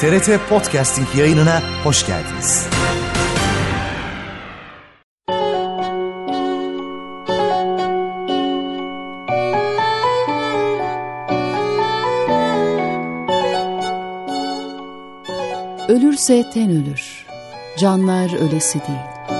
TRT Podcasting yayınına hoş geldiniz. Ölürse ten ölür, canlar ölesi değil.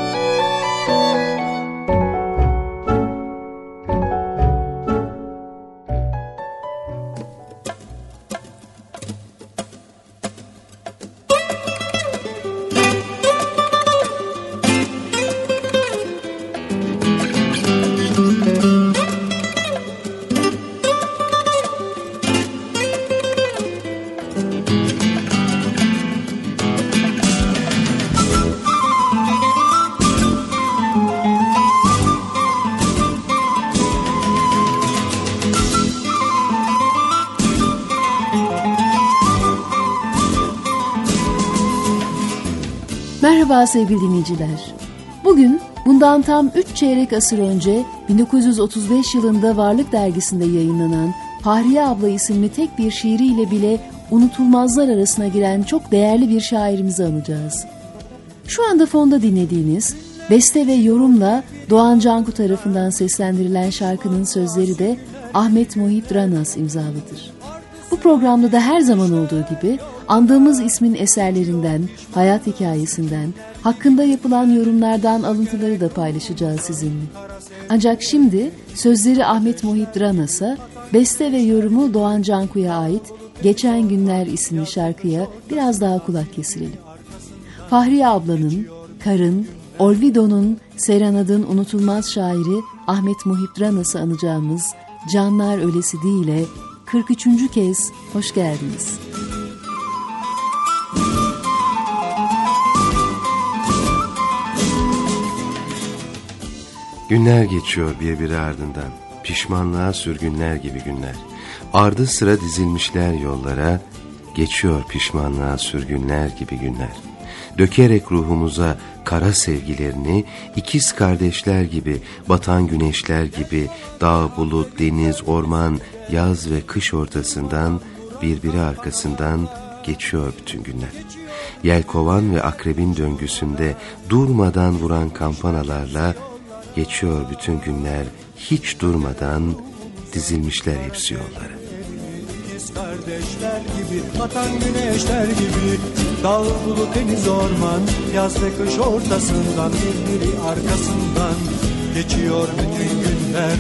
Merhaba sevgili dinleyiciler. Bugün bundan tam 3 çeyrek asır önce 1935 yılında Varlık Dergisi'nde yayınlanan Fahriye Abla isimli tek bir şiiriyle bile unutulmazlar arasına giren çok değerli bir şairimizi anacağız. Şu anda fonda dinlediğiniz beste ve yorumla Doğan Canku tarafından seslendirilen şarkının sözleri de Ahmet Muhip Ranas imzalıdır. Bu programda da her zaman olduğu gibi andığımız ismin eserlerinden, hayat hikayesinden, hakkında yapılan yorumlardan alıntıları da paylaşacağız sizinle. Ancak şimdi sözleri Ahmet Muhip Ranas'a, beste ve yorumu Doğan Canku'ya ait Geçen Günler isimli şarkıya biraz daha kulak kesirelim. Fahriye Abla'nın, Kar'ın, Olvido'nun, Serenad'ın unutulmaz şairi Ahmet Muhip Ranas'ı anacağımız Canlar Ölesi Değil'e 43. kez hoş geldiniz. Günler geçiyor birbiri ardından, pişmanlığa sürgünler gibi günler. Ardı sıra dizilmişler yollara, geçiyor pişmanlığa sürgünler gibi günler. Dökerek ruhumuza kara sevgilerini, ikiz kardeşler gibi, batan güneşler gibi, dağ, bulut, deniz, orman, yaz ve kış ortasından, birbiri arkasından geçiyor bütün günler. Yelkovan ve akrebin döngüsünde durmadan vuran kampanalarla geçiyor bütün günler, hiç durmadan dizilmişler hepsi yollara. Kardeşler gibi, batan güneşler gibi, dağ, bulut, deniz, orman, yaz ve kış ortasından, birbiri arkasından geçiyor bütün günler.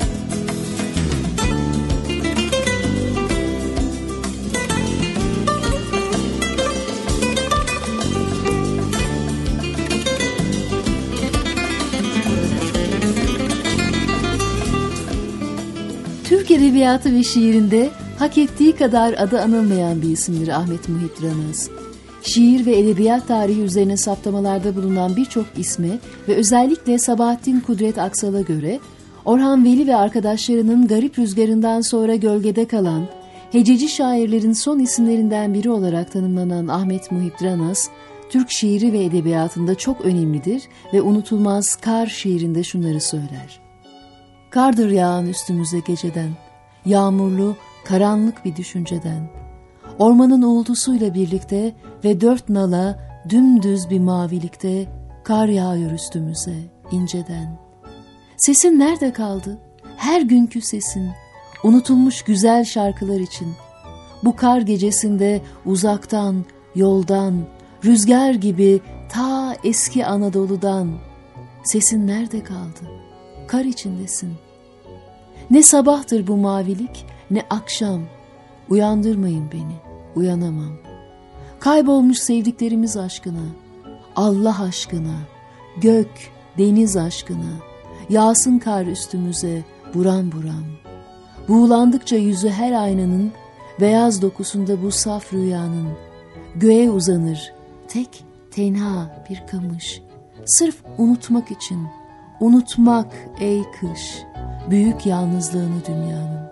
Türk edebiyatı ve şiirinde hak ettiği kadar adı anılmayan bir isimdir Ahmet Muhip Ranas. Şiir ve edebiyat tarihi üzerine saptamalarda bulunan birçok isme ve özellikle Sabahattin Kudret Aksal'a göre Orhan Veli ve arkadaşlarının garip rüzgarından sonra gölgede kalan, hececi şairlerin son isimlerinden biri olarak tanımlanan Ahmet Muhip Ranas, Türk şiiri ve edebiyatında çok önemlidir ve unutulmaz Kar şiirinde şunları söyler. Kardır yağan üstümüze geceden, yağmurlu, karanlık bir düşünceden. Ormanın uğultusuyla birlikte ve dört nala dümdüz bir mavilikte kar yağıyor üstümüze inceden. Sesin nerede kaldı? Her günkü sesin, unutulmuş güzel şarkılar için. Bu kar gecesinde uzaktan, yoldan, rüzgar gibi ta eski Anadolu'dan. Sesin nerede kaldı? Kar içindesin. Ne sabahtır bu mavilik, ne akşam. Uyandırmayın beni, uyanamam. Kaybolmuş sevdiklerimiz aşkına, Allah aşkına, gök, deniz aşkına, yağsın kar üstümüze buram buram. Buğulandıkça yüzü her aynanın, beyaz dokusunda bu saf rüyanın, göğe uzanır, tek tenha bir kamış. Sırf unutmak için, unutmak ey kış, büyük yalnızlığını dünyanın.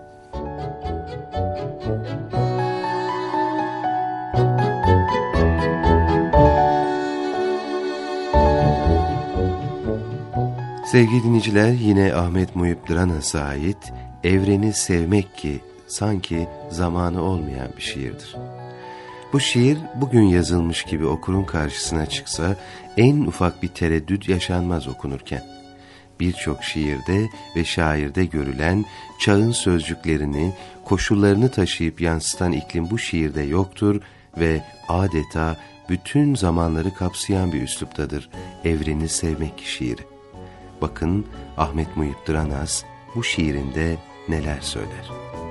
Sevgili dinleyiciler, yine Ahmet Muhip Ranas'a ait Evreni Sevmek ki sanki zamanı olmayan bir şiirdir. Bu şiir bugün yazılmış gibi okurun karşısına çıksa en ufak bir tereddüt yaşanmaz okunurken. Birçok şiirde ve şairde görülen çağın sözcüklerini, koşullarını taşıyıp yansıtan iklim bu şiirde yoktur ve adeta bütün zamanları kapsayan bir üsluptadır evreni sevmek şiiri. Bakın Ahmet Muhip Dıranaz bu şiirinde neler söyler.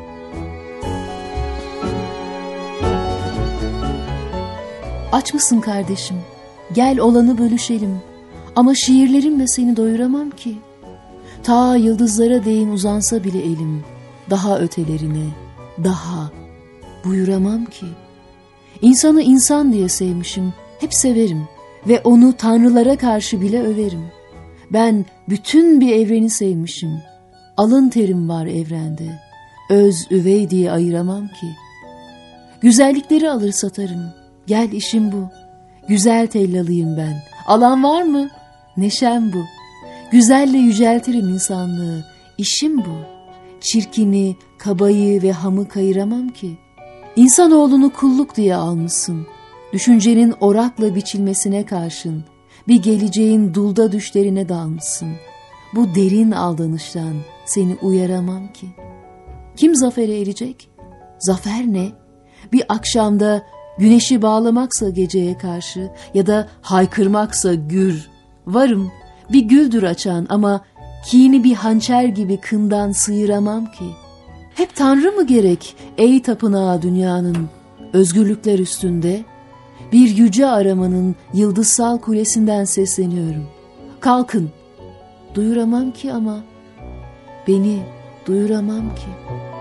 Aç mısın kardeşim? Gel olanı bölüşelim. Ama şiirlerimle seni doyuramam ki. Ta yıldızlara değin uzansa bile elim. Daha ötelerine, daha buyuramam ki. İnsanı insan diye sevmişim, hep severim. Ve onu tanrılara karşı bile överim. Ben bütün bir evreni sevmişim. Alın terim var evrende. Öz üvey diye ayıramam ki. Güzellikleri alır satarım. Gel işim bu. Güzel tellalıyım ben. Alan var mı? Neşem bu. Güzelle yüceltirim insanlığı. İşim bu. Çirkini, kabayı ve hamı kayıramam ki. İnsanoğlunu kulluk diye almışsın. Düşüncenin orakla biçilmesine karşın. Bir geleceğin dulda düşlerine dalmışsın. Bu derin aldanıştan seni uyaramam ki. Kim zafere erecek? Zafer ne? Bir akşamda güneşi bağlamaksa geceye karşı ya da haykırmaksa gür. Varım, bir güldür açan ama kini bir hançer gibi kından sıyıramam ki. Hep Tanrı mı gerek ey tapınağı dünyanın, özgürlükler üstünde? Bir yüce aramanın yıldızsal kulesinden sesleniyorum. Kalkın, duyuramam ki ama, beni duyuramam ki.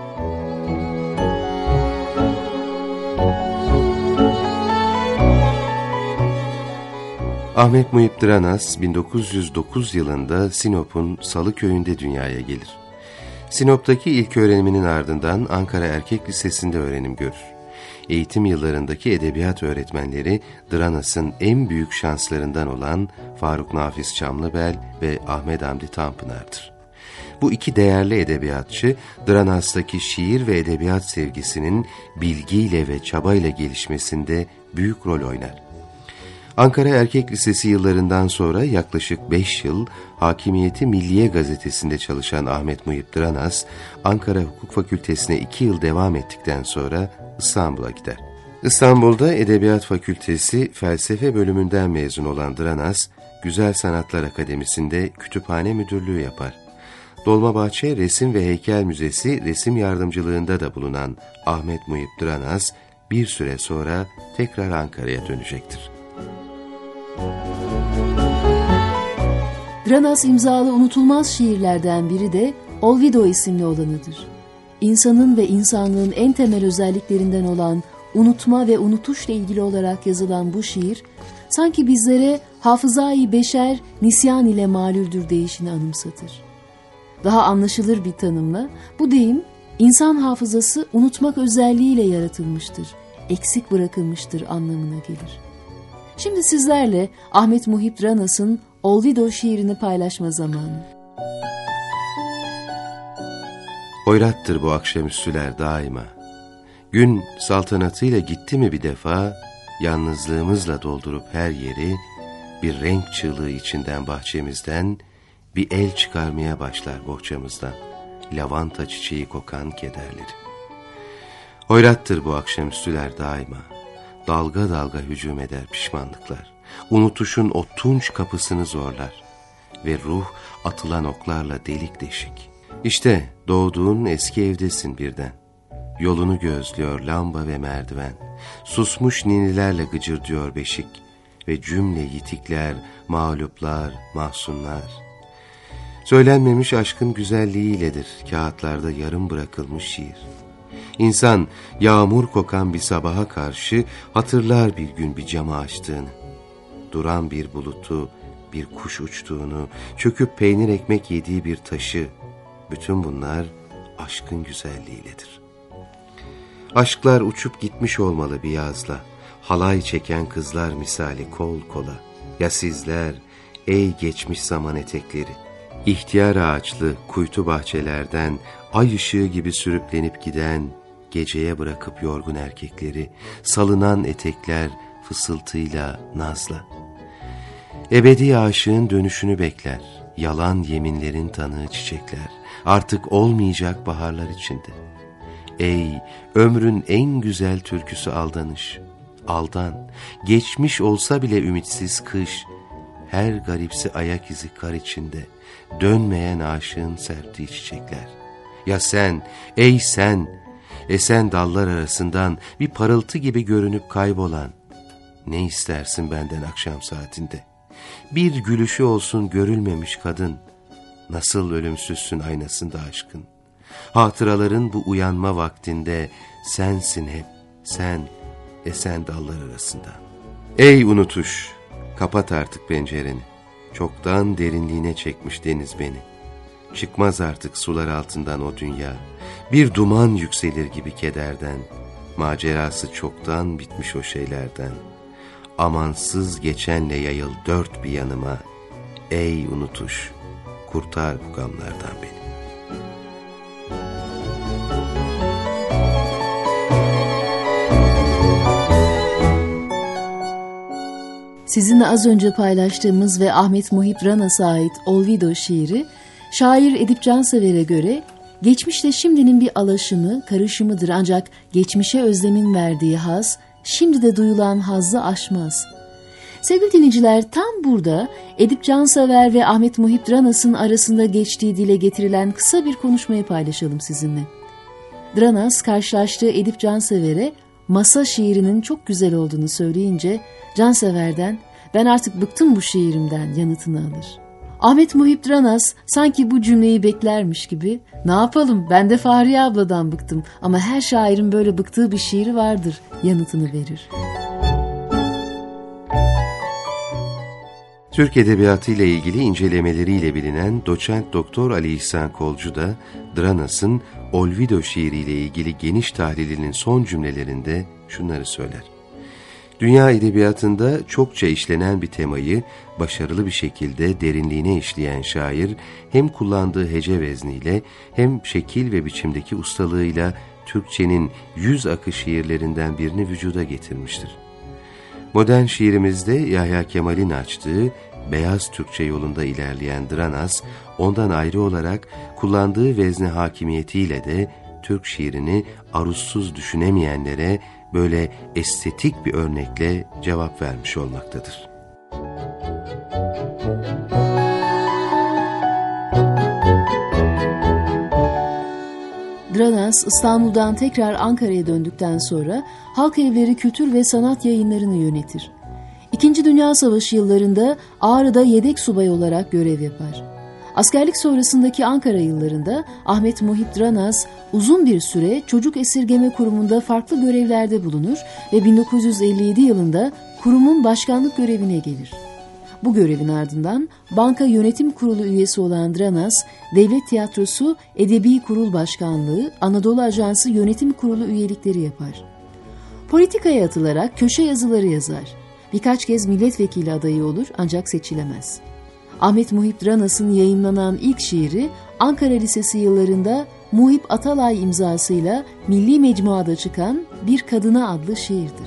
Ahmet Muhip Dıranaz 1909 yılında Sinop'un Salı köyünde dünyaya gelir. Sinop'taki ilk öğreniminin ardından Ankara Erkek Lisesi'nde öğrenim görür. Eğitim yıllarındaki edebiyat öğretmenleri Dıranaz'ın en büyük şanslarından olan Faruk Nafiz Çamlıbel ve Ahmet Hamdi Tanpınar'dır. Bu iki değerli edebiyatçı Dıranaz'daki şiir ve edebiyat sevgisinin bilgiyle ve çabayla gelişmesinde büyük rol oynar. Ankara Erkek Lisesi yıllarından sonra yaklaşık 5 yıl Hakimiyeti Milliye gazetesinde çalışan Ahmet Muhip Dıranaz, Ankara Hukuk Fakültesine 2 yıl devam ettikten sonra İstanbul'a gider. İstanbul'da Edebiyat Fakültesi Felsefe bölümünden mezun olan Dıranaz, Güzel Sanatlar Akademisi'nde kütüphane müdürlüğü yapar. Dolmabahçe Resim ve Heykel Müzesi resim yardımcılığında da bulunan Ahmet Muhip Dıranaz, bir süre sonra tekrar Ankara'ya dönecektir. Dıranaz imzalı unutulmaz şiirlerden biri de Olvido isimli olanıdır. İnsanın ve insanlığın en temel özelliklerinden olan unutma ve unutuşla ilgili olarak yazılan bu şiir, sanki bizlere hafızayı beşer nisyan ile malüldür deyişini anımsatır. Daha anlaşılır bir tanımla bu deyim, insan hafızası unutmak özelliğiyle yaratılmıştır, eksik bırakılmıştır anlamına gelir. Şimdi sizlerle Ahmet Muhip Dıranaz'ın Olvido şiirini paylaşma zamanı. Hoyrattır bu akşamüstüler daima. Gün saltanatıyla gitti mi bir defa, yalnızlığımızla doldurup her yeri, bir renk çığlığı içinden bahçemizden, bir el çıkarmaya başlar bohçamızdan, lavanta çiçeği kokan kederleri. Hoyrattır bu akşamüstüler daima. Dalga dalga hücum eder pişmanlıklar. Unutuşun o tunç kapısını zorlar. Ve ruh atılan oklarla delik deşik. İşte doğduğun eski evdesin birden. Yolunu gözlüyor lamba ve merdiven. Susmuş ninilerle gıcırdıyor beşik. Ve cümle yitikler, mağluplar, mahzunlar. Söylenmemiş aşkın güzelliğiyledir kağıtlarda yarım bırakılmış şiir. İnsan yağmur kokan bir sabaha karşı hatırlar bir gün bir camı açtığını. Duran bir bulutu, bir kuş uçtuğunu, çöküp peynir ekmek yediği bir taşı. Bütün bunlar aşkın güzelliğiyledir. Aşklar uçup gitmiş olmalı bir yazla. Halay çeken kızlar misali kol kola. Ya sizler ey geçmiş zaman etekleri. İhtiyar ağaçlı kuytu bahçelerden ay ışığı gibi sürüklenip giden geceye bırakıp yorgun erkekleri, salınan etekler fısıltıyla, nazla. Ebedi aşığın dönüşünü bekler, yalan yeminlerin tanığı çiçekler, artık olmayacak baharlar içinde. Ey ömrün en güzel türküsü aldanış, aldan, geçmiş olsa bile ümitsiz kış, her garipsi ayak izi kar içinde, dönmeyen aşığın serptiği çiçekler. Ya sen, ey sen, esen dallar arasından bir parıltı gibi görünüp kaybolan, ne istersin benden akşam saatinde? Bir gülüşü olsun görülmemiş kadın, nasıl ölümsüzsün aynasında aşkın? Hatıraların bu uyanma vaktinde, sensin hep, sen, esen dallar arasından. Ey unutuş, kapat artık pencereni, çoktan derinliğine çekmiş deniz beni. Çıkmaz artık sular altından o dünya, bir duman yükselir gibi kederden, macerası çoktan bitmiş o şeylerden. Amansız geçenle yayıl dört bir yanıma, ey unutuş, kurtar bu gamlardan beni. Sizinle az önce paylaştığımız ve Ahmet Muhip Ranas'a ait Olvido şiiri, şair Edip Cansever'e göre geçmişle şimdinin bir alaşımı, karışımıdır ancak geçmişe özlemin verdiği haz, şimdi de duyulan hazzı aşmaz. Sevgili dinleyiciler, tam burada Edip Cansever ve Ahmet Muhip Ranas'ın arasında geçtiği dile getirilen kısa bir konuşmayı paylaşalım sizinle. Dranas karşılaştığı Edip Cansever'e Masa şiirinin çok güzel olduğunu söyleyince Cansever'den "Ben artık bıktım bu şiirimden" yanıtını alır. Ahmet Muhip Ranas sanki bu cümleyi beklermiş gibi "Ne yapalım, ben de Fahriye abladan bıktım ama her şairin böyle bıktığı bir şiiri vardır" yanıtını verir. Türk Edebiyatı ile ilgili incelemeleriyle bilinen doçent doktor Ali İhsan Kolcu da Dranas'ın Olvido şiiriyle ilgili geniş tahlilinin son cümlelerinde şunları söyler. Dünya edebiyatında çokça işlenen bir temayı başarılı bir şekilde derinliğine işleyen şair, hem kullandığı hece vezniyle hem şekil ve biçimdeki ustalığıyla Türkçenin 100 akı şiirlerinden birini vücuda getirmiştir. Modern şiirimizde Yahya Kemal'in açtığı beyaz Türkçe yolunda ilerleyen Dranas, ondan ayrı olarak kullandığı vezne hakimiyetiyle de Türk şiirini aruzsuz düşünemeyenlere böyle estetik bir örnekle cevap vermiş olmaktadır. Dranas, İstanbul'dan tekrar Ankara'ya döndükten sonra Halk Evleri Kültür ve Sanat Yayınlarını yönetir. İkinci Dünya Savaşı yıllarında Ağrı'da yedek subay olarak görev yapar. Askerlik sonrasındaki Ankara yıllarında Ahmet Muhip Dranas uzun bir süre Çocuk Esirgeme Kurumu'nda farklı görevlerde bulunur ve 1957 yılında kurumun başkanlık görevine gelir. Bu görevin ardından Banka Yönetim Kurulu üyesi olan Dranas, Devlet Tiyatrosu Edebi Kurul Başkanlığı, Anadolu Ajansı Yönetim Kurulu üyelikleri yapar. Politikaya atılarak köşe yazıları yazar. Birkaç kez milletvekili adayı olur ancak seçilemez. Ahmet Muhip Ranas'ın yayınlanan ilk şiiri Ankara Lisesi yıllarında Muhip Atalay imzasıyla Milli Mecmuada çıkan Bir Kadına adlı şiirdir.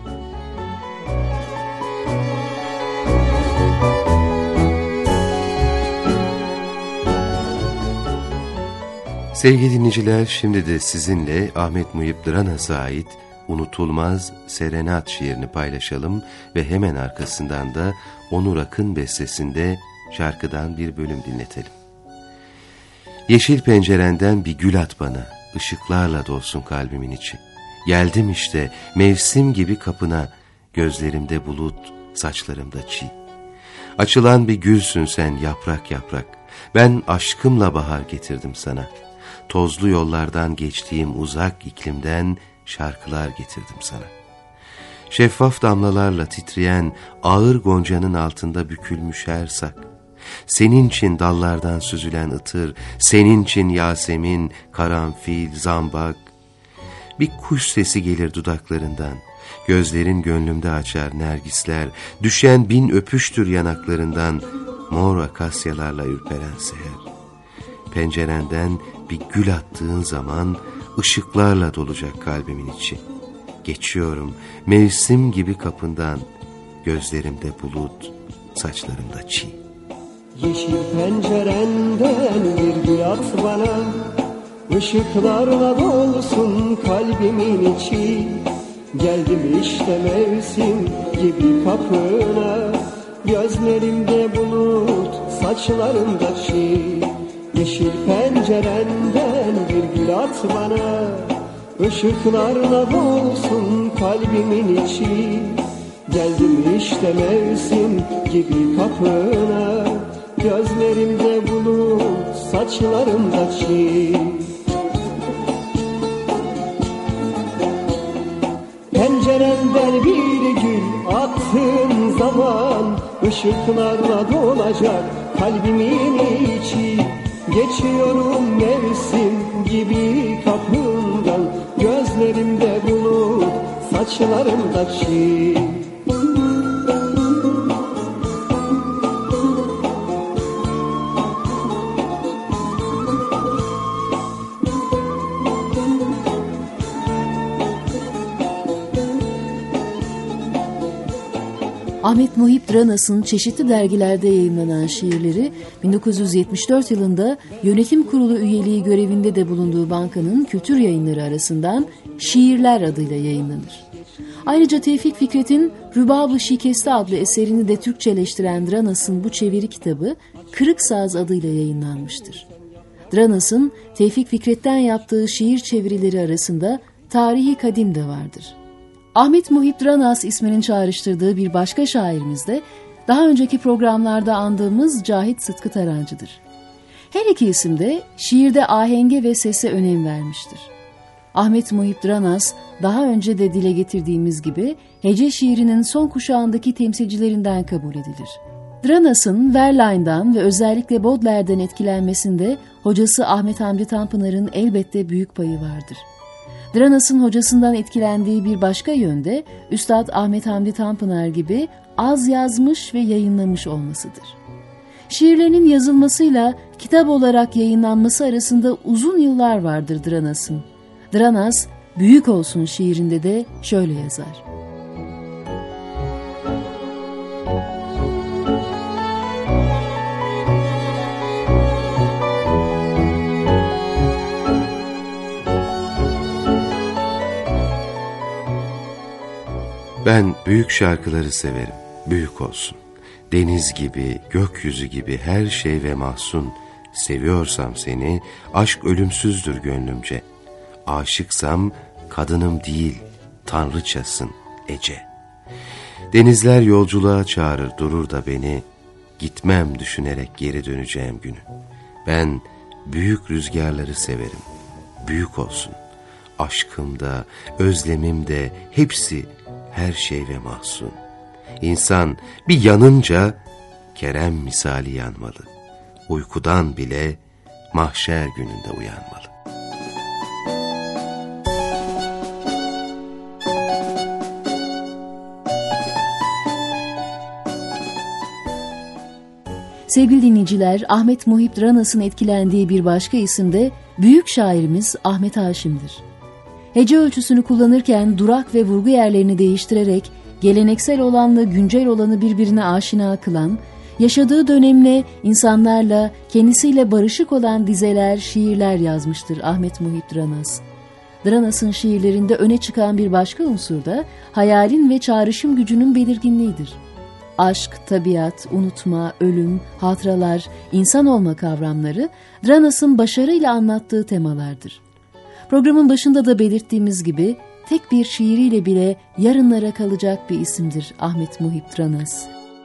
Sevgili dinleyiciler, şimdi de sizinle Ahmet Muhip Ranas'a ait Unutulmaz Serenat şiirini paylaşalım ve hemen arkasından da Onur Akın bestesinde şarkıdan bir bölüm dinletelim. Yeşil pencerenden bir gül at bana, ışıklarla dolsun kalbimin içi. Geldim işte mevsim gibi kapına, gözlerimde bulut, saçlarımda çiğ. Açılan bir gülsün sen yaprak yaprak, ben aşkımla bahar getirdim sana. Tozlu yollardan geçtiğim uzak iklimden şarkılar getirdim sana. Şeffaf damlalarla titreyen ağır goncanın altında bükülmüş her sak. Senin için dallardan süzülen ıtır, senin için Yasemin, karanfil, zambak. Bir kuş sesi gelir dudaklarından, gözlerin gönlümde açar nergisler, düşen bin öpüştür yanaklarından, mor akasyalarla ürperen seher. Pencerenden bir gül attığın zaman ışıklarla dolacak kalbimin içi. Geçiyorum mevsim gibi kapından, gözlerimde bulut, saçlarımda çiğ. Yeşil pencerenden bir gül at bana, ışıklarla dolsun kalbimin içi. Geldim işte mevsim gibi kapına, gözlerimde bulut, saçlarımda çiğ. Yeşil pencerenden bir gül at bana, ışıklarla dolsun kalbimin içi. Geldim işte mevsim gibi kapına, gözlerimde bulut, saçlarımda çiğ. Pencerenden bir gül attığın zaman, ışıklarla dolacak kalbimin içi. Geçiyorum mevsim gibi kapından, gözlerimde bulut, saçlarımda çiğ. Ahmet Muhip Dranas'ın çeşitli dergilerde yayınlanan şiirleri 1974 yılında yönetim kurulu üyeliği görevinde de bulunduğu bankanın kültür yayınları arasından Şiirler adıyla yayınlanır. Ayrıca Tevfik Fikret'in Rübab-ı Şikeste adlı eserini de Türkçeleştiren Dranas'ın bu çeviri kitabı Kırık Saz adıyla yayınlanmıştır. Dranas'ın Tevfik Fikret'ten yaptığı şiir çevirileri arasında Tarihi Kadim de vardır. Ahmet Muhip Dranas isminin çağrıştırdığı bir başka şairimiz de daha önceki programlarda andığımız Cahit Sıtkı Tarancı'dır. Her iki isim de şiirde ahenge ve sese önem vermiştir. Ahmet Muhip Dranas daha önce de dile getirdiğimiz gibi hece şiirinin son kuşağındaki temsilcilerinden kabul edilir. Dranas'ın Verlaine'dan ve özellikle Baudelaire'den etkilenmesinde hocası Ahmet Hamdi Tanpınar'ın elbette büyük payı vardır. Dranas'ın hocasından etkilendiği bir başka yönde Üstad Ahmet Hamdi Tanpınar gibi az yazmış ve yayınlamış olmasıdır. Şiirlerinin yazılmasıyla kitap olarak yayınlanması arasında uzun yıllar vardır Dranas'ın. Dranas, Büyük Olsun şiirinde de şöyle yazar. Ben büyük şarkıları severim, büyük olsun. Deniz gibi, gökyüzü gibi her şey ve mahzun. Seviyorsam seni, aşk ölümsüzdür gönlümce. Aşıksam kadınım değil, tanrıçasın Ece. Denizler yolculuğa çağırır durur da beni, gitmem düşünerek geri döneceğim günü. Ben büyük rüzgarları severim, büyük olsun. Aşkım da, özlemim de hepsi, her şey ve mahzun. İnsan bir yanınca Kerem misali yanmalı. Uykudan bile mahşer gününde uyanmalı. Sevgili dinleyiciler, Ahmet Muhip Dranas'ın etkilendiği bir başka isim de büyük şairimiz Ahmet Haşim'dir. Hece ölçüsünü kullanırken durak ve vurgu yerlerini değiştirerek geleneksel olanla güncel olanı birbirine aşina kılan, yaşadığı dönemle, insanlarla, kendisiyle barışık olan dizeler, şiirler yazmıştır Ahmet Muhip Dranas. Dranas'ın şiirlerinde öne çıkan bir başka unsur da hayalin ve çağrışım gücünün belirginliğidir. Aşk, tabiat, unutma, ölüm, hatıralar, insan olma kavramları Dranas'ın başarıyla anlattığı temalardır. Programın başında da belirttiğimiz gibi tek bir şiiriyle bile yarınlara kalacak bir isimdir Ahmet Muhip Dranas.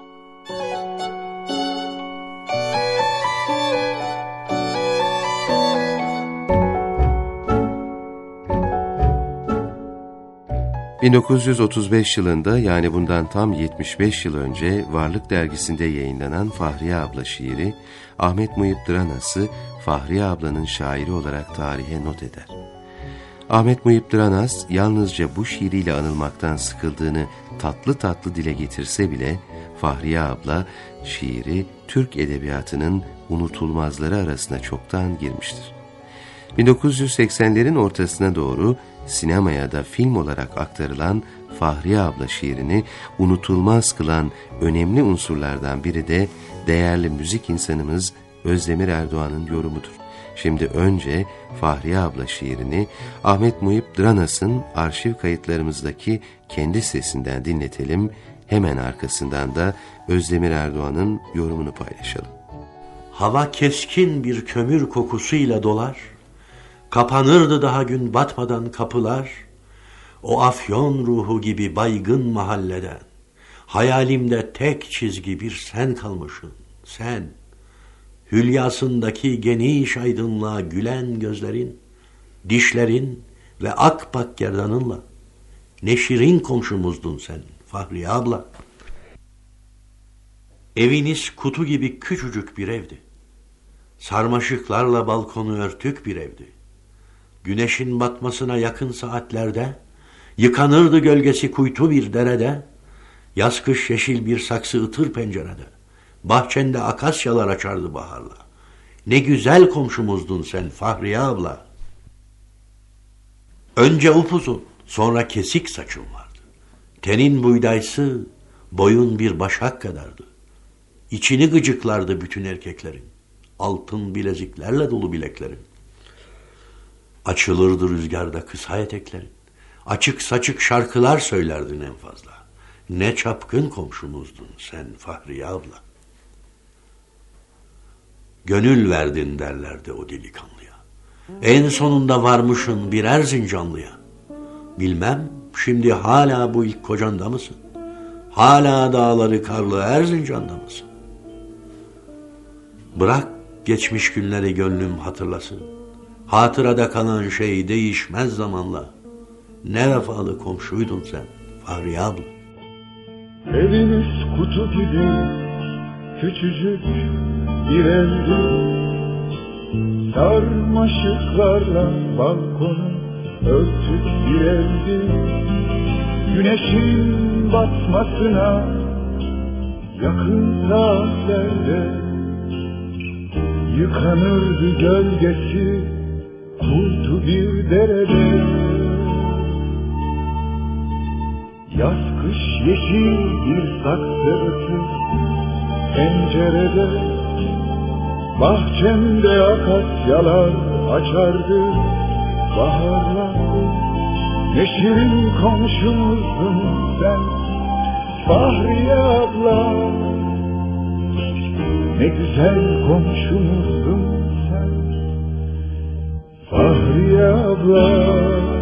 ...1935 yılında yani bundan tam 75 yıl önce Varlık Dergisi'nde yayınlanan Fahriye Abla şiiri... ...Ahmet Muhip Dranas'ı Fahriye Abla'nın şairi olarak tarihe not eder. Ahmet Muhip Dranas yalnızca bu şiiriyle anılmaktan sıkıldığını tatlı tatlı dile getirse bile... ...Fahriye Abla şiiri Türk edebiyatının unutulmazları arasına çoktan girmiştir. 1980'lerin ortasına doğru sinemaya da film olarak aktarılan Fahriye Abla şiirini unutulmaz kılan önemli unsurlardan biri de değerli müzik insanımız Özdemir Erdoğan'ın yorumudur. Şimdi önce Fahriye Abla şiirini Ahmet Muhip Dranas'ın arşiv kayıtlarımızdaki kendi sesinden dinletelim. Hemen arkasından da Özdemir Erdoğan'ın yorumunu paylaşalım. Hava keskin bir kömür kokusuyla dolar, kapanırdı daha gün batmadan kapılar, o afyon ruhu gibi baygın mahalleden, hayalimde tek çizgi bir sen kalmışsın, sen. Hülyasındaki geniş aydınlığa gülen gözlerin, dişlerin ve akpak gerdanınla, ne şirin komşumuzdun sen Fahriye abla. Eviniz kutu gibi küçücük bir evdi. Sarmaşıklarla balkonu örtük bir evdi. Güneşin batmasına yakın saatlerde, yıkanırdı gölgesi kuytu bir derede, yaz kış yeşil bir saksı ıtır pencerede, bahçende akasyalar açardı baharla. Ne güzel komşumuzdun sen Fahriye abla. Önce upuzun, sonra kesik saçın vardı. Tenin buğdaysı, boyun bir başak kadardı. İçini gıcıklardı bütün erkeklerin. Altın bileziklerle dolu bileklerin. Açılırdı rüzgarda kısa eteklerin. Açık saçık şarkılar söylerdin en fazla. Ne çapkın komşumuzdun sen Fahriye abla. Gönül verdin derlerdi o delikanlıya. En sonunda varmışın bir Erzincanlıya. Bilmem şimdi hala bu ilk kocanda mısın? Hala dağları karlı Erzincan'da mısın? Bırak geçmiş günleri gönlüm hatırlasın. Hatırada kalan şey değişmez zamanla. Ne vefalı komşuydun sen Fahriye abla. Eviniz kutu gibi küçücük bir evdi. Sarmaşıklarla balkonu örtük bir evdi. Güneşin batmasına yakın saatlerde yıkanırdı gölgesi kuytu bir derede. Yaz kış yeşil bir saksı ötür pencerede, bahçemde akasyalar açardı baharlar. Ne şirin komşumuzdun sen Fahriye abla, ne güzel komşumuzdun sen Fahriye abla.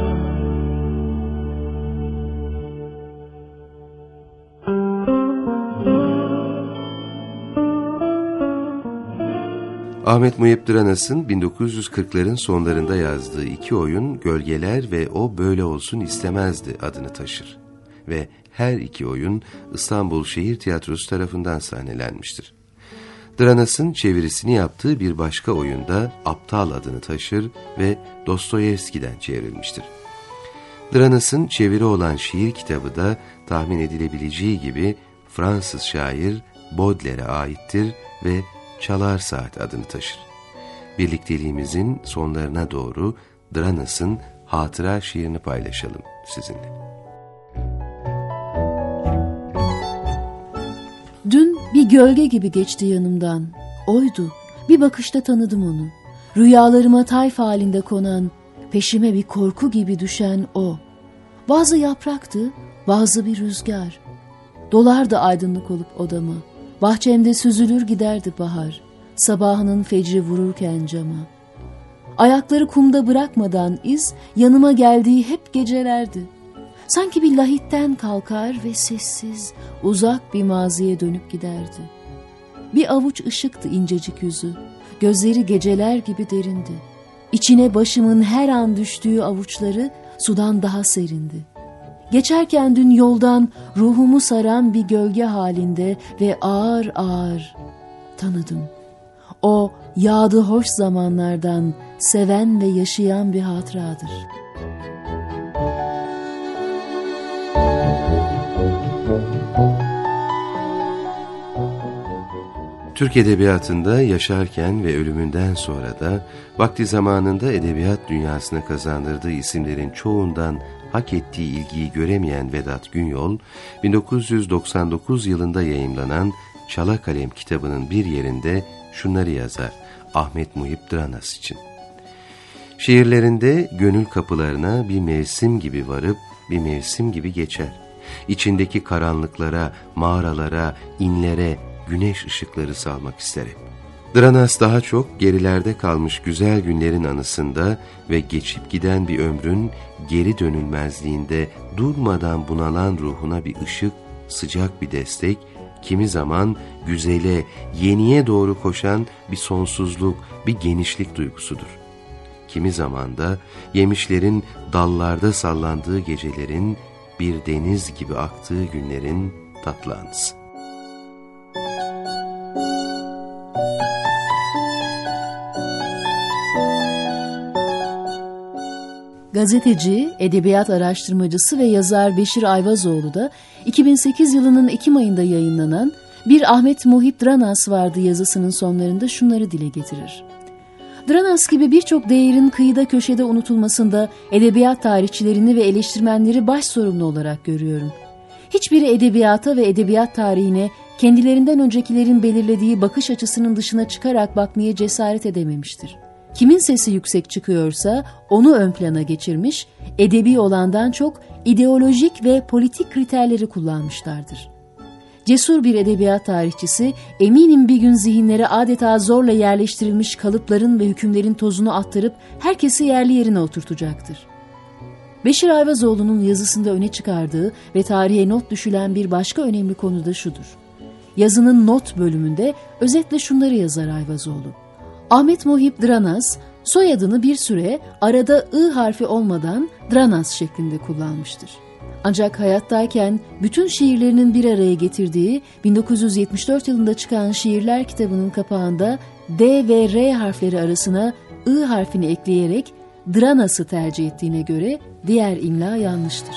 Ahmet Muhip Dranas'ın 1940'ların sonlarında yazdığı iki oyun Gölgeler ve O Böyle Olsun İstemezdi adını taşır. Ve her iki oyun İstanbul Şehir Tiyatrosu tarafından sahnelenmiştir. Dranas'ın çevirisini yaptığı bir başka oyunda Aptal adını taşır ve Dostoyevski'den çevrilmiştir. Dranas'ın çeviri olan şiir kitabı da tahmin edilebileceği gibi Fransız şair Baudelaire'e aittir ve Çalar Saat adını taşır. Birlikteliğimizin sonlarına doğru Dranas'ın hatıra şiirini paylaşalım sizinle. Dün bir gölge gibi geçti yanımdan. Oydu. Bir bakışta tanıdım onu. Rüyalarıma tayf halinde konan, peşime bir korku gibi düşen o. Bazı yapraktı, bazı bir rüzgar. Dolardı aydınlık olup odama. Bahçemde süzülür giderdi bahar, sabahının fecri vururken cama. Ayakları kumda bırakmadan iz, yanıma geldiği hep gecelerdi. Sanki bir lahitten kalkar ve sessiz, uzak bir maziye dönüp giderdi. Bir avuç ışıktı incecik yüzü, gözleri geceler gibi derindi. İçine başımın her an düştüğü avuçları sudan daha serindi. Geçerken dün yoldan ruhumu saran bir gölge halinde ve ağır ağır tanıdım. O yağdı hoş zamanlardan seven ve yaşayan bir hatıradır. Türk edebiyatında yaşarken ve ölümünden sonra da vakti zamanında edebiyat dünyasına kazandırdığı isimlerin çoğundan hak ettiği ilgiyi göremeyen Vedat Günyol, 1999 yılında yayımlanan Çalakalem kitabının bir yerinde şunları yazar Ahmet Muhip Dranas için. Şiirlerinde gönül kapılarına bir mevsim gibi varıp bir mevsim gibi geçer. İçindeki karanlıklara, mağaralara, inlere güneş ışıkları salmak isterim. Dranas daha çok gerilerde kalmış güzel günlerin anısında ve geçip giden bir ömrün geri dönülmezliğinde durmadan bunalan ruhuna bir ışık, sıcak bir destek, kimi zaman güzele, yeniye doğru koşan bir sonsuzluk, bir genişlik duygusudur. Kimi zaman da yemişlerin dallarda sallandığı gecelerin bir deniz gibi aktığı günlerin tatlı anısı. Gazeteci, edebiyat araştırmacısı ve yazar Beşir Ayvazoğlu da 2008 yılının Ekim ayında yayınlanan Bir Ahmet Muhip Dranas Vardı yazısının sonlarında şunları dile getirir. Dranas gibi birçok değerin kıyıda köşede unutulmasında edebiyat tarihçilerini ve eleştirmenleri baş sorumlu olarak görüyorum. Hiçbiri edebiyata ve edebiyat tarihine kendilerinden öncekilerin belirlediği bakış açısının dışına çıkarak bakmaya cesaret edememiştir. Kimin sesi yüksek çıkıyorsa onu ön plana geçirmiş, edebi olandan çok ideolojik ve politik kriterleri kullanmışlardır. Cesur bir edebiyat tarihçisi, eminim bir gün zihinlere adeta zorla yerleştirilmiş kalıpların ve hükümlerin tozunu attırıp herkesi yerli yerine oturtacaktır. Beşir Ayvazoğlu'nun yazısında öne çıkardığı ve tarihe not düşülen bir başka önemli konu da şudur. Yazının not bölümünde özetle şunları yazar Ayvazoğlu. Ahmet Muhip Dranas, soyadını bir süre arada I harfi olmadan Dranas şeklinde kullanmıştır. Ancak hayattayken bütün şiirlerinin bir araya getirdiği 1974 yılında çıkan Şiirler kitabının kapağında D ve R harfleri arasına I harfini ekleyerek Dranas'ı tercih ettiğine göre diğer imla yanlıştır.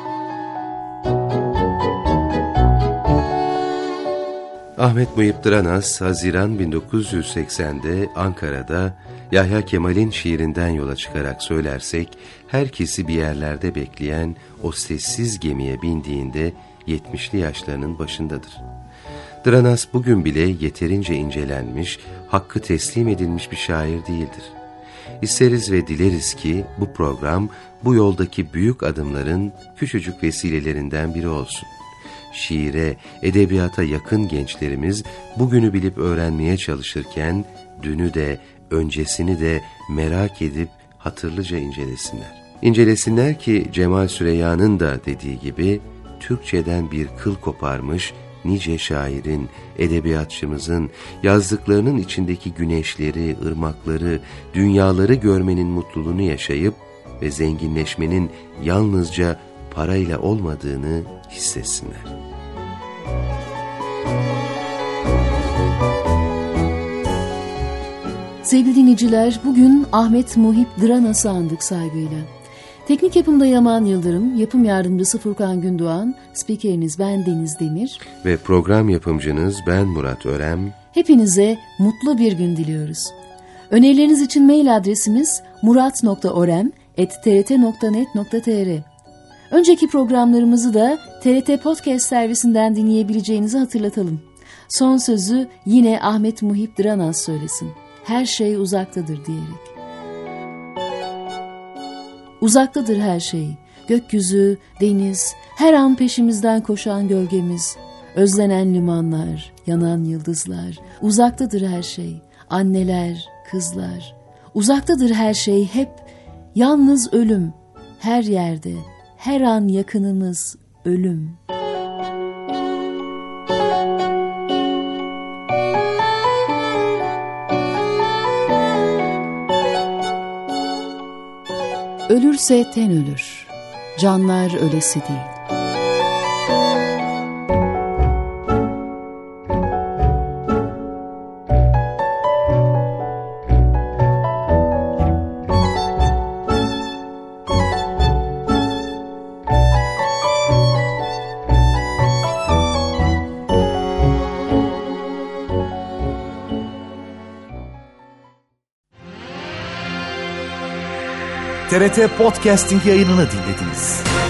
Ahmet Muhip Dranas, Haziran 1980'de Ankara'da Yahya Kemal'in şiirinden yola çıkarak söylersek, herkesi bir yerlerde bekleyen o sessiz gemiye bindiğinde 70'li yaşlarının başındadır. Dranas bugün bile yeterince incelenmiş, hakkı teslim edilmiş bir şair değildir. İsteriz ve dileriz ki bu program bu yoldaki büyük adımların küçücük vesilelerinden biri olsun. Şiire, edebiyata yakın gençlerimiz bugünü bilip öğrenmeye çalışırken dünü de öncesini de merak edip hatırlıca incelesinler. İncelesinler ki Cemal Süreyya'nın da dediği gibi Türkçeden bir kıl koparmış nice şairin, edebiyatçımızın yazdıklarının içindeki güneşleri, ırmakları, dünyaları görmenin mutluluğunu yaşayıp ve zenginleşmenin yalnızca parayla olmadığını hissetsinler. Sevgili dinleyiciler, bugün Ahmet Muhip Dranas'ı andık saygıyla. Teknik yapımda Yaman Yıldırım, yapım yardımcısı Furkan Gündoğan, spikeriniz ben Deniz Demir ve program yapımcınız ben Murat Örem. Hepinize mutlu bir gün diliyoruz. Önerileriniz için mail adresimiz murat.orem@trt.net.tr. Önceki programlarımızı da TRT Podcast servisinden dinleyebileceğinizi hatırlatalım. Son sözü yine Ahmet Muhip Dranas söylesin. Her şey uzaktadır diyerek. Uzaktadır her şey. Gökyüzü, deniz, her an peşimizden koşan gölgemiz, özlenen limanlar, yanan yıldızlar. Uzaktadır her şey. Anneler, kızlar. Uzaktadır her şey hep. Yalnız ölüm. Her yerde, her an yakınımız ölüm. Ölürse ten ölür, canlar ölesi değil. TRT Podcasting yayınını dinlediniz.